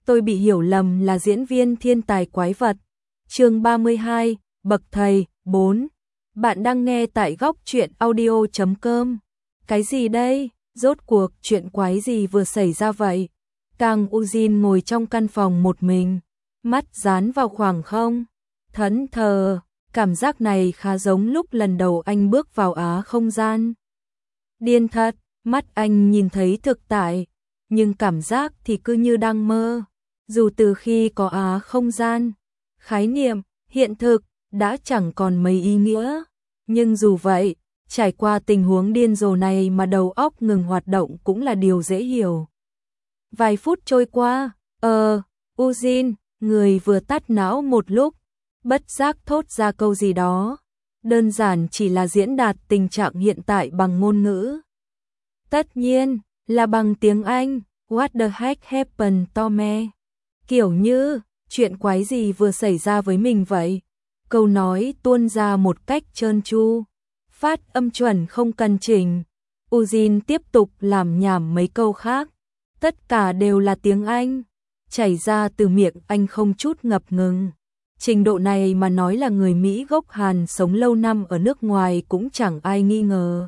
tôi bị hiểu lầm là diễn viên thiên tài quái vật. Chương 32, Bậc thầy 4. Bạn đang nghe tại góc truyện audio.com. Cái gì đây? Rốt cuộc chuyện quái gì vừa xảy ra vậy? Kang Ujin ngồi trong căn phòng một mình, mắt dán vào khoảng không, thẫn thờ. Cảm giác này khá giống lúc lần đầu anh bước vào Á không gian. Điên thật, mắt anh nhìn thấy thực tại, nhưng cảm giác thì cứ như đang mơ. Dù từ khi có Á không gian, khái niệm, hiện thực đã chẳng còn mấy ý nghĩa. Nhưng dù vậy, trải qua tình huống điên rồ này mà đầu óc ngừng hoạt động cũng là điều dễ hiểu. Vài phút trôi qua, Ujin, người vừa tắt não một lúc, bất giác thốt ra câu gì đó. Đơn giản chỉ là diễn đạt tình trạng hiện tại bằng ngôn ngữ. Tất nhiên, là bằng tiếng Anh. What the heck happened to me? Kiểu như, chuyện quái gì vừa xảy ra với mình vậy? Câu nói tuôn ra một cách trơn tru, phát âm chuẩn không cần chỉnh. Ujin tiếp tục làm nhảm mấy câu khác. Tất cả đều là tiếng Anh, chảy ra từ miệng anh không chút ngập ngừng. Trình độ này mà nói là người Mỹ gốc Hàn sống lâu năm ở nước ngoài cũng chẳng ai nghi ngờ.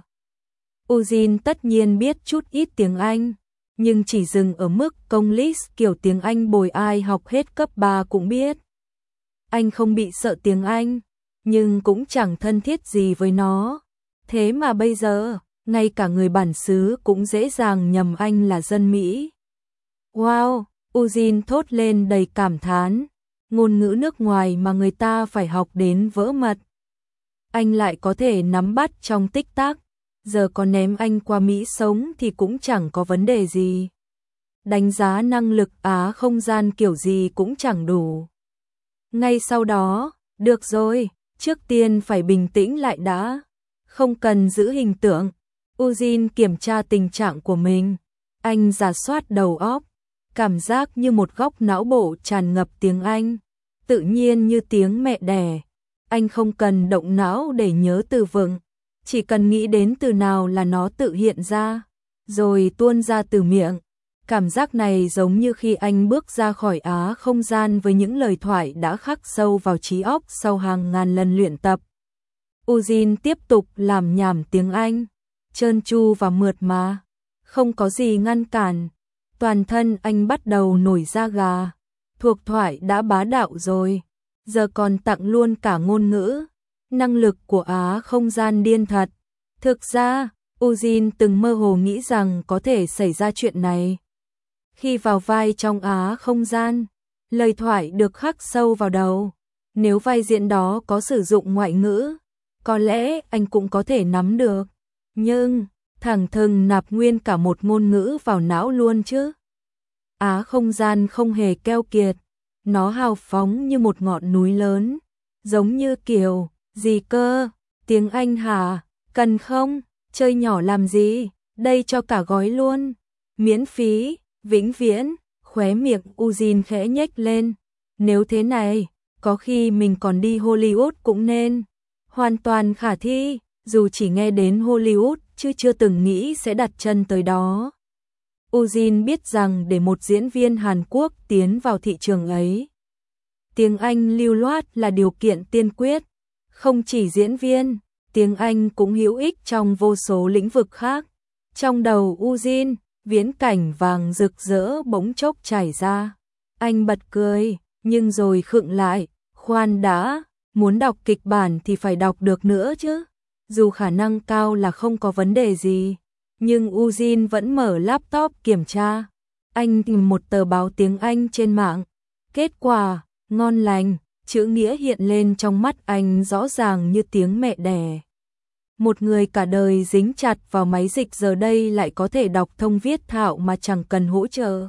Ujin tất nhiên biết chút ít tiếng Anh, nhưng chỉ dừng ở mức công list kiểu tiếng Anh bồi ai học hết cấp 3 cũng biết. Anh không bị sợ tiếng Anh, nhưng cũng chẳng thân thiết gì với nó. Thế mà bây giờ, ngay cả người bản xứ cũng dễ dàng nhầm anh là dân Mỹ. Wow, Ujin thốt lên đầy cảm thán. Ngôn ngữ nước ngoài mà người ta phải học đến vỡ mật, anh lại có thể nắm bắt trong tích tắc. Giờ có ném anh qua Mỹ sống thì cũng chẳng có vấn đề gì. Đánh giá năng lực Á không gian kiểu gì cũng chẳng đủ. Ngay sau đó, được rồi, trước tiên phải bình tĩnh lại đã. Không cần giữ hình tượng. Ujin kiểm tra tình trạng của mình. Anh rà soát đầu óc. Cảm giác như một góc não bộ tràn ngập tiếng Anh, tự nhiên như tiếng mẹ đẻ. Anh không cần động não để nhớ từ vựng, chỉ cần nghĩ đến từ nào là nó tự hiện ra, rồi tuôn ra từ miệng. Cảm giác này giống như khi anh bước ra khỏi Á không gian với những lời thoại đã khắc sâu vào trí óc sau hàng ngàn lần luyện tập. Ujin tiếp tục làm nhảm tiếng Anh, trơn tru và mượt mà, không có gì ngăn cản. Toàn thân anh bắt đầu nổi da gà, thuộc thoại đã bá đạo rồi, giờ còn tặng luôn cả ngôn ngữ. Năng lực của Á không gian điên thật. Thực ra, Ujin từng mơ hồ nghĩ rằng có thể xảy ra chuyện này. Khi vào vai trong Á không gian, lời thoại được khắc sâu vào đầu. Nếu vai diễn đó có sử dụng ngoại ngữ, có lẽ anh cũng có thể nắm được. Nhưng thẳng thừng nạp nguyên cả một ngôn ngữ vào não luôn chứ. Á không gian không hề keo kiệt, nó hào phóng như một ngọn núi lớn, giống như kiểu, gì cơ, tiếng Anh hả, cần không, chơi nhỏ làm gì, đây cho cả gói luôn, miễn phí, vĩnh viễn. Khóe miệng Ujin khẽ nhếch lên. Nếu thế này, có khi mình còn đi Hollywood cũng nên. Hoàn toàn khả thi, dù chỉ nghe đến Hollywood chứ chưa từng nghĩ sẽ đặt chân tới đó. Ujin biết rằng để một diễn viên Hàn Quốc tiến vào thị trường ấy, tiếng Anh lưu loát là điều kiện tiên quyết. Không chỉ diễn viên, tiếng Anh cũng hữu ích trong vô số lĩnh vực khác. Trong đầu Ujin, viễn cảnh vàng rực rỡ bỗng chốc trải ra. Anh bật cười, nhưng rồi khựng lại. Khoan đã, muốn đọc kịch bản thì phải đọc được nữa chứ. Dù khả năng cao là không có vấn đề gì, nhưng Ujin vẫn mở laptop kiểm tra. Anh tìm một tờ báo tiếng Anh trên mạng. Kết quả, ngon lành, chữ nghĩa hiện lên trong mắt anh rõ ràng như tiếng mẹ đẻ. Một người cả đời dính chặt vào máy dịch giờ đây lại có thể đọc thông viết thạo mà chẳng cần hỗ trợ.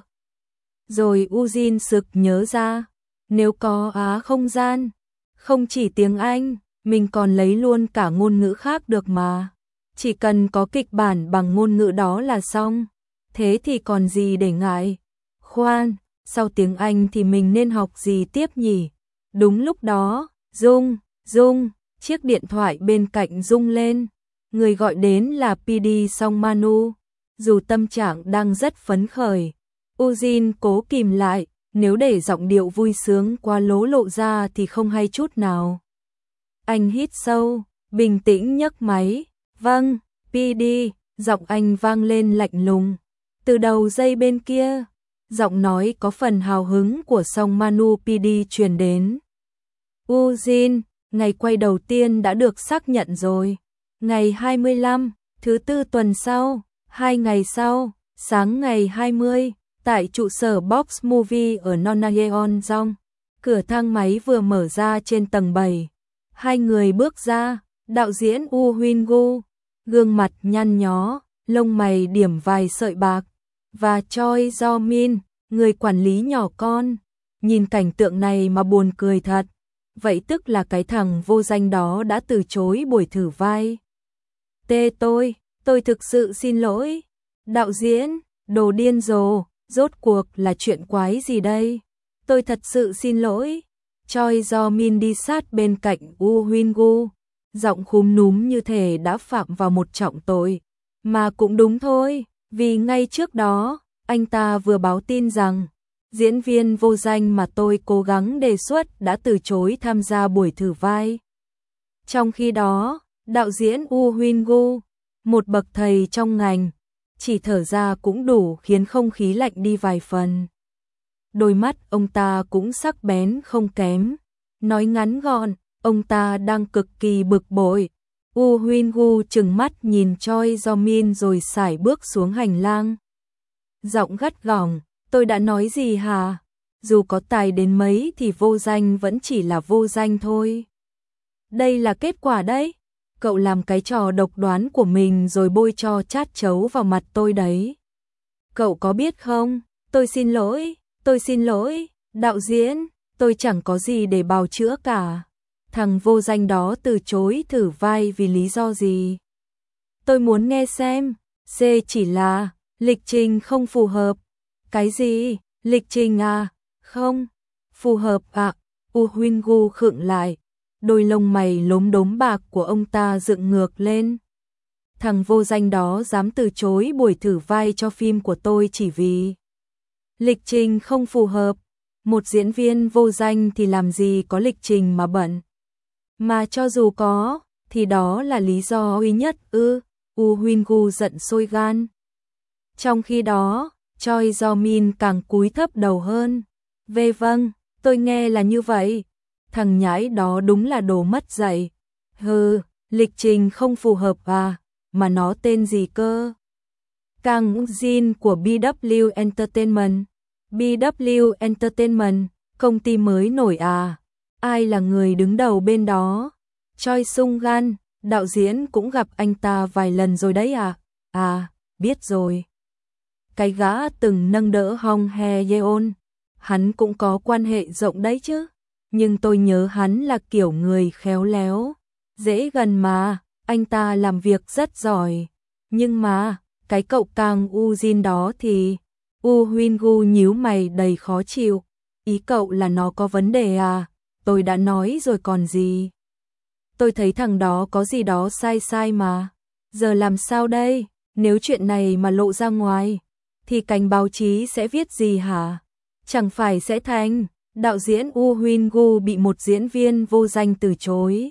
Rồi Ujin sực nhớ ra, nếu có Á không gian, không chỉ tiếng Anh, mình còn lấy luôn cả ngôn ngữ khác được mà. Chỉ cần có kịch bản bằng ngôn ngữ đó là xong. Thế thì còn gì để ngại. Khoan, sau tiếng Anh thì mình nên học gì tiếp nhỉ? Đúng lúc đó, rung, chiếc điện thoại bên cạnh rung lên. Người gọi đến là PD Song Manu. Dù tâm trạng đang rất phấn khởi, Ujin cố kìm lại, nếu để giọng điệu vui sướng quá lố lộ ra thì không hay chút nào. Anh hít sâu, bình tĩnh nhấc máy. Vâng, PD, giọng anh vang lên lạnh lùng. Từ đầu dây bên kia, giọng nói có phần hào hứng của Song Manu PD truyền đến. Ujin, ngày quay đầu tiên đã được xác nhận rồi. Ngày 25, thứ tư tuần sau, 2 ngày sau, sáng ngày 20, tại trụ sở Box Movie ở Nonnayeon-dong. Cửa thang máy vừa mở ra trên tầng 7. Hai người bước ra, đạo diễn Woo Huynh-gu, gương mặt nhăn nhó, lông mày điểm vài sợi bạc, và Choi Jo-min, người quản lý nhỏ con. Nhìn cảnh tượng này mà buồn cười thật. Vậy tức là cái thằng vô danh đó đã từ chối buổi thử vai. Tôi thực sự xin lỗi. Đạo diễn, đồ điên rồ, rốt cuộc là chuyện quái gì đây? Tôi thật sự xin lỗi. Choi Jo-min đi sát bên cạnh Woo Huynh-gu, giọng khúm núm như thể đã phạm vào một trọng tội. Mà cũng đúng thôi, vì ngay trước đó, anh ta vừa báo tin rằng diễn viên vô danh mà tôi cố gắng đề xuất đã từ chối tham gia buổi thử vai. Trong khi đó, đạo diễn Woo Huynh-gu, một bậc thầy trong ngành, chỉ thở ra cũng đủ khiến không khí lạnh đi vài phần. Đôi mắt ông ta cũng sắc bén không kém. Nói ngắn gọn, ông ta đang cực kỳ bực bội. Woo Huynh-gu trừng mắt nhìn Choi Jo-min rồi sải bước xuống hành lang. Giọng gắt gỏng, tôi đã nói gì hả? Dù có tài đến mấy thì vô danh vẫn chỉ là vô danh thôi. Đây là kết quả đấy. Cậu làm cái trò độc đoán của mình rồi bôi cho chát chấu vào mặt tôi đấy. Cậu có biết không? Tôi xin lỗi, đạo diễn, tôi chẳng có gì để bào chữa cả. Thằng vô danh đó từ chối thử vai vì lý do gì? Tôi muốn nghe xem. C chỉ là lịch trình không phù hợp. Cái gì? Lịch trình à? Không phù hợp à? Woo Huynh-gu khựng lại. Đôi lông mày lốm đốm bạc của ông ta dựng ngược lên. Thằng vô danh đó dám từ chối buổi thử vai cho phim của tôi chỉ vì lịch trình không phù hợp. Một diễn viên vô danh thì làm gì có lịch trình mà bận. Mà cho dù có, thì đó là lý do duy nhất ư? Woo Huynh-gu giận sôi gan. Trong khi đó, Choi Jo-min càng cúi thấp đầu hơn. Vâng, tôi nghe là như vậy. Thằng nhãi đó đúng là đồ mất dạy. Hừ, lịch trình không phù hợp à, mà nó tên gì cơ? Kang Jin của BW Entertainment. BW Entertainment, công ty mới nổi à? Ai là người đứng đầu bên đó? Choi Sung-gan, đạo diễn cũng gặp anh ta vài lần rồi đấy à? À, biết rồi. Cái gã từng nâng đỡ Hong Hye-yeon, hắn cũng có quan hệ rộng đấy chứ. Nhưng tôi nhớ hắn là kiểu người khéo léo, dễ gần mà, anh ta làm việc rất giỏi. Nhưng mà, cái cậu Kang Ujin đó thì... Woo Huynh-gu nhíu mày đầy khó chịu. Ý cậu là nó có vấn đề à? Tôi đã nói rồi còn gì. Tôi thấy thằng đó có gì đó sai sai mà. Giờ làm sao đây? Nếu chuyện này mà lộ ra ngoài, thì cánh báo chí sẽ viết gì hả? Chẳng phải sẽ thành đạo diễn Woo Huynh-gu bị một diễn viên vô danh từ chối.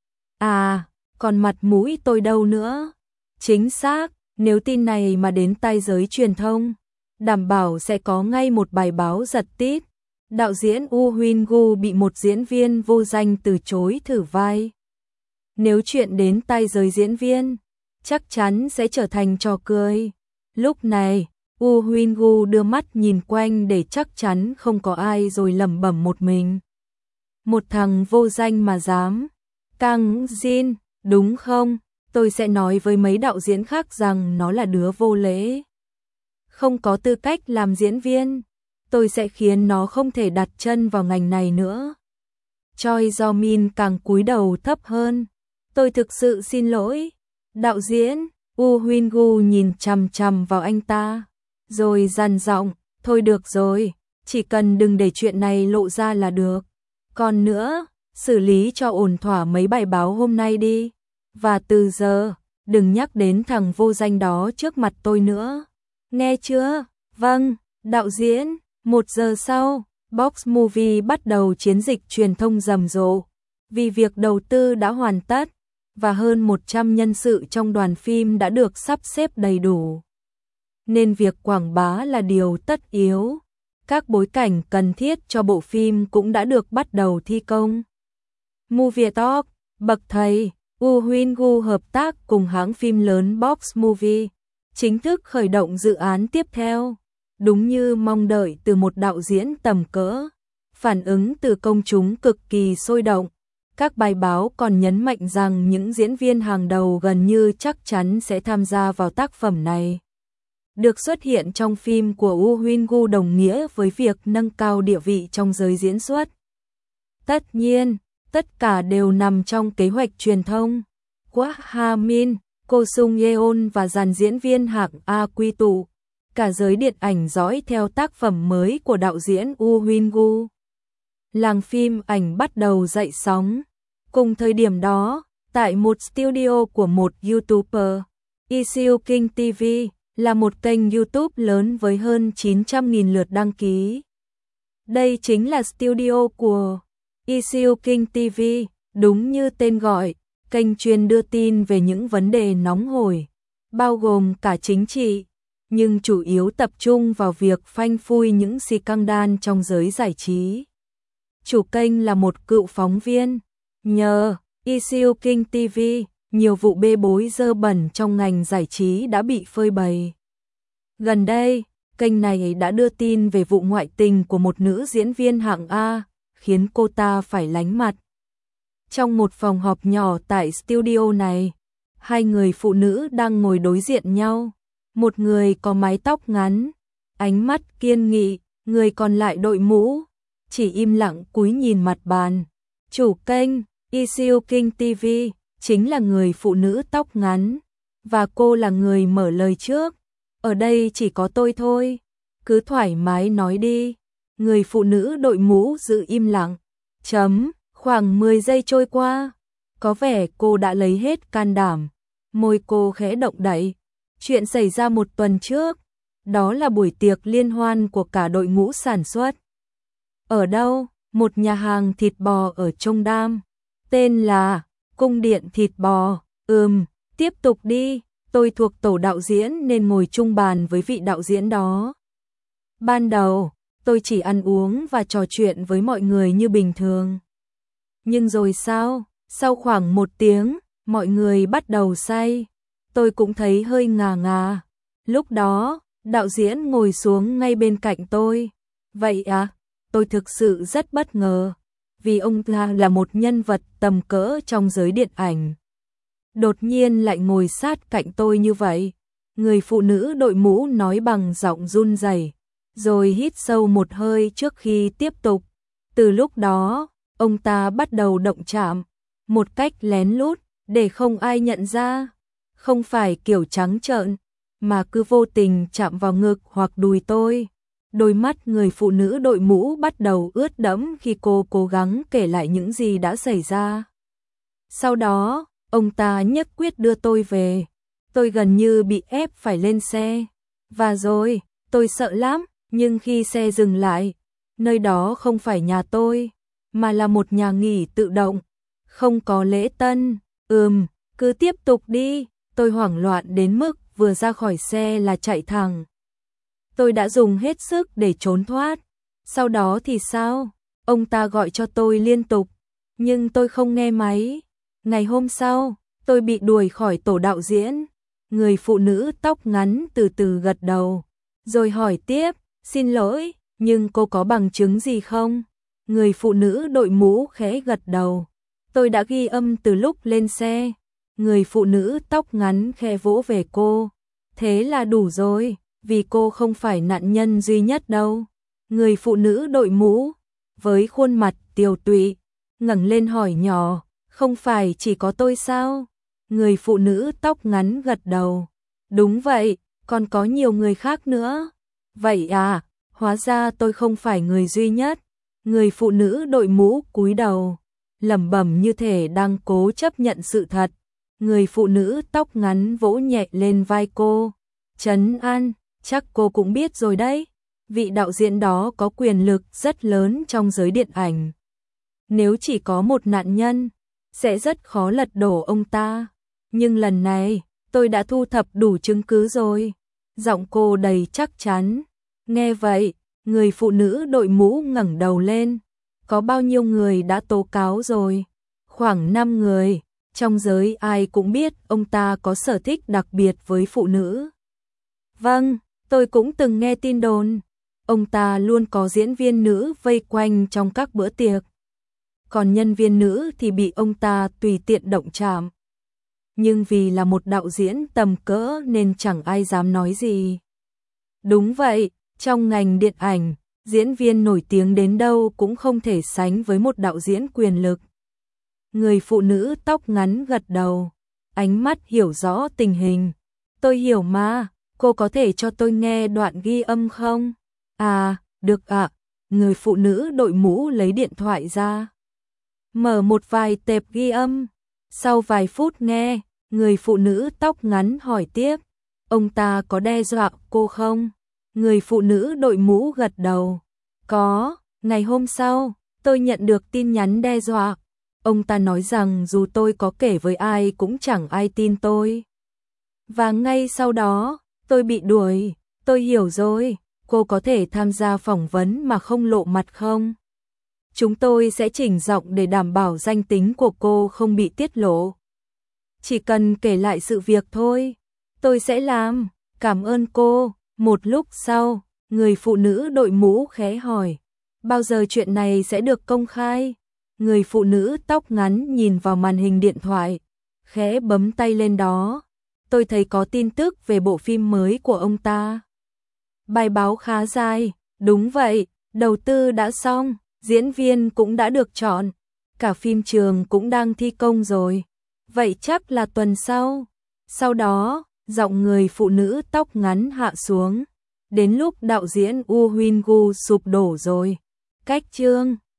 À, còn mặt mũi tôi đâu nữa? Chính xác, nếu tin này mà đến tai giới truyền thông, đảm bảo sẽ có ngay một bài báo giật tít. Đạo diễn Woo Huynh-gu bị một diễn viên vô danh từ chối thử vai. Nếu chuyện đến tai giới diễn viên, chắc chắn sẽ trở thành trò cười. Lúc này, Woo Huynh-gu đưa mắt nhìn quanh để chắc chắn không có ai rồi lẩm bẩm một mình. Một thằng vô danh mà dám. Kang Jin, đúng không? Tôi sẽ nói với mấy đạo diễn khác rằng nó là đứa vô lễ, không có tư cách làm diễn viên. Tôi sẽ khiến nó không thể đặt chân vào ngành này nữa. Choi Jo-min càng cúi đầu thấp hơn. Tôi thực sự xin lỗi. Đạo diễn, Woo Huynh-gu nhìn chằm chằm vào anh ta, rồi dằn giọng, thôi được rồi, chỉ cần đừng để chuyện này lộ ra là được. Còn nữa, xử lý cho ổn thỏa mấy bài báo hôm nay đi. Và từ giờ, đừng nhắc đến thằng vô danh đó trước mặt tôi nữa. Nghe chưa? Vâng, đạo diễn. 1 giờ sau, Box Movie bắt đầu chiến dịch truyền thông rầm rộ, vì việc đầu tư đã hoàn tất, và hơn 100 nhân sự trong đoàn phim đã được sắp xếp đầy đủ. Nên việc quảng bá là điều tất yếu. Các bối cảnh cần thiết cho bộ phim cũng đã được bắt đầu thi công. Movie Talk, bậc thầy, Woo Huynh-gu hợp tác cùng hãng phim lớn Box Movie, chính thức khởi động dự án tiếp theo. Đúng như mong đợi từ một đạo diễn tầm cỡ, phản ứng từ công chúng cực kỳ sôi động. Các bài báo còn nhấn mạnh rằng những diễn viên hàng đầu gần như chắc chắn sẽ tham gia vào tác phẩm này. Được xuất hiện trong phim của Woo Huynh-gu đồng nghĩa với việc nâng cao địa vị trong giới diễn xuất. Tất nhiên, tất cả đều nằm trong kế hoạch truyền thông. Kwak Ha-min, Ko Sung-yeon và dàn diễn viên hạng A quy tụ. Cả giới điện ảnh dõi theo tác phẩm mới của đạo diễn Woo Huynh-gu. Làng phim ảnh bắt đầu dậy sóng. Cùng thời điểm đó, tại một studio của một YouTuber, Isiu King TV, là một kênh YouTube lớn với hơn 900.000 lượt đăng ký. Đây chính là studio của Isiu King TV, đúng như tên gọi, kênh chuyên đưa tin về những vấn đề nóng hổi, bao gồm cả chính trị, nhưng chủ yếu tập trung vào việc phanh phui những scandal trong giới giải trí. Chủ kênh là một cựu phóng viên. Nhờ Isiu King TV, nhiều vụ bê bối dơ bẩn trong ngành giải trí đã bị phơi bày. Gần đây, kênh này đã đưa tin về vụ ngoại tình của một nữ diễn viên hạng A, khiến cô ta phải lánh mặt. Trong một phòng họp nhỏ tại studio này, hai người phụ nữ đang ngồi đối diện nhau. Một người có mái tóc ngắn, ánh mắt kiên nghị, người còn lại đội mũ, chỉ im lặng cúi nhìn mặt bàn. Chủ kênh, Isiu King TV, chính là người phụ nữ tóc ngắn, và cô là người mở lời trước. Ở đây chỉ có tôi thôi, cứ thoải mái nói đi. Người phụ nữ đội mũ giữ im lặng. Khoảng 10 giây trôi qua, có vẻ cô đã lấy hết can đảm. Môi cô khẽ động đậy. Chuyện xảy ra một tuần trước, đó là buổi tiệc liên hoan của cả đội ngũ sản xuất. Ở đâu? Một nhà hàng thịt bò ở Cheongdam, tên là Cung điện thịt bò. Tiếp tục đi, tôi thuộc tổ đạo diễn nên ngồi chung bàn với vị đạo diễn đó. Ban đầu, tôi chỉ ăn uống và trò chuyện với mọi người như bình thường. Nhưng rồi sao? Sau khoảng 1 tiếng, mọi người bắt đầu say. Tôi cũng thấy hơi ngà ngà. Lúc đó, đạo diễn ngồi xuống ngay bên cạnh tôi. Vậy à? Tôi thực sự rất bất ngờ, vì ông ta là một nhân vật tầm cỡ trong giới điện ảnh. Đột nhiên lại ngồi sát cạnh tôi như vậy. Người phụ nữ đội mũ nói bằng giọng run rẩy, rồi hít sâu một hơi trước khi tiếp tục. Từ lúc đó, ông ta bắt đầu động chạm, một cách lén lút, để không ai nhận ra. Không phải kiểu trắng trợn, mà cứ vô tình chạm vào ngực hoặc đùi tôi. Đôi mắt người phụ nữ đội mũ bắt đầu ướt đẫm khi cô cố gắng kể lại những gì đã xảy ra. Sau đó, ông ta nhất quyết đưa tôi về. Tôi gần như bị ép phải lên xe. Và rồi, tôi sợ lắm, nhưng khi xe dừng lại, nơi đó không phải nhà tôi, mà là một nhà nghỉ tự động, không có lễ tân. Cứ tiếp tục đi. Tôi hoảng loạn đến mức vừa ra khỏi xe là chạy thẳng. Tôi đã dùng hết sức để trốn thoát. Sau đó thì sao? Ông ta gọi cho tôi liên tục, nhưng tôi không nghe máy. Ngày hôm sau, tôi bị đuổi khỏi tổ đạo diễn. Người phụ nữ tóc ngắn từ từ gật đầu, rồi hỏi tiếp, xin lỗi, nhưng cô có bằng chứng gì không? Người phụ nữ đội mũ khẽ gật đầu. Tôi đã ghi âm từ lúc lên xe. Người phụ nữ tóc ngắn khẽ vỗ về cô. Thế là đủ rồi, vì cô không phải nạn nhân duy nhất đâu. Người phụ nữ đội mũ, với khuôn mặt tiều tụy, ngẩng lên hỏi nhỏ, không phải chỉ có tôi sao? Người phụ nữ tóc ngắn gật đầu. Đúng vậy, còn có nhiều người khác nữa. Vậy à, hóa ra tôi không phải người duy nhất. Người phụ nữ đội mũ cúi đầu, lẩm bẩm như thể đang cố chấp nhận sự thật. Người phụ nữ tóc ngắn vỗ nhẹ lên vai cô. Trấn an, chắc cô cũng biết rồi đấy. vị đạo diễn đó có quyền lực rất lớn trong giới điện ảnh. Nếu chỉ có một nạn nhân, sẽ rất khó lật đổ ông ta. Nhưng lần này, tôi đã thu thập đủ chứng cứ rồi. Giọng cô đầy chắc chắn. Nghe vậy, người phụ nữ đội mũ ngẩng đầu lên. Có bao nhiêu người đã tố cáo rồi? Khoảng 5 người. Trong giới ai cũng biết ông ta có sở thích đặc biệt với phụ nữ. Vâng, tôi cũng từng nghe tin đồn. Ông ta luôn có diễn viên nữ vây quanh trong các bữa tiệc. Còn nhân viên nữ thì bị ông ta tùy tiện động chạm. Nhưng vì là một đạo diễn tầm cỡ nên chẳng ai dám nói gì. Đúng vậy, trong ngành điện ảnh, diễn viên nổi tiếng đến đâu cũng không thể sánh với một đạo diễn quyền lực. Người phụ nữ tóc ngắn gật đầu, ánh mắt hiểu rõ tình hình. Tôi hiểu mà, cô có thể cho tôi nghe đoạn ghi âm không? À, được ạ. Người phụ nữ đội mũ lấy điện thoại ra. Mở một vài tệp ghi âm. Sau vài phút nghe, người phụ nữ tóc ngắn hỏi tiếp. Ông ta có đe dọa cô không? Người phụ nữ đội mũ gật đầu. Có, ngày hôm sau, tôi nhận được tin nhắn đe dọa. Ông ta nói rằng dù tôi có kể với ai cũng chẳng ai tin tôi. Và ngay sau đó, tôi bị đuổi. Tôi hiểu rồi, cô có thể tham gia phỏng vấn mà không lộ mặt không? Chúng tôi sẽ chỉnh giọng để đảm bảo danh tính của cô không bị tiết lộ. Chỉ cần kể lại sự việc thôi. Tôi sẽ làm, cảm ơn cô. Một lúc sau, người phụ nữ đội mũ khẽ hỏi. Bao giờ chuyện này sẽ được công khai? Người phụ nữ tóc ngắn nhìn vào màn hình điện thoại, khẽ bấm tay lên đó. Tôi thấy có tin tức về bộ phim mới của ông ta. Bài báo khá dài, đúng vậy, đầu tư đã xong, diễn viên cũng đã được chọn, cả phim trường cũng đang thi công rồi. Vậy chắc là tuần sau. Sau đó, giọng người phụ nữ tóc ngắn hạ xuống. Đến lúc đạo diễn Woo Hyun Gu sụp đổ rồi. Cách chương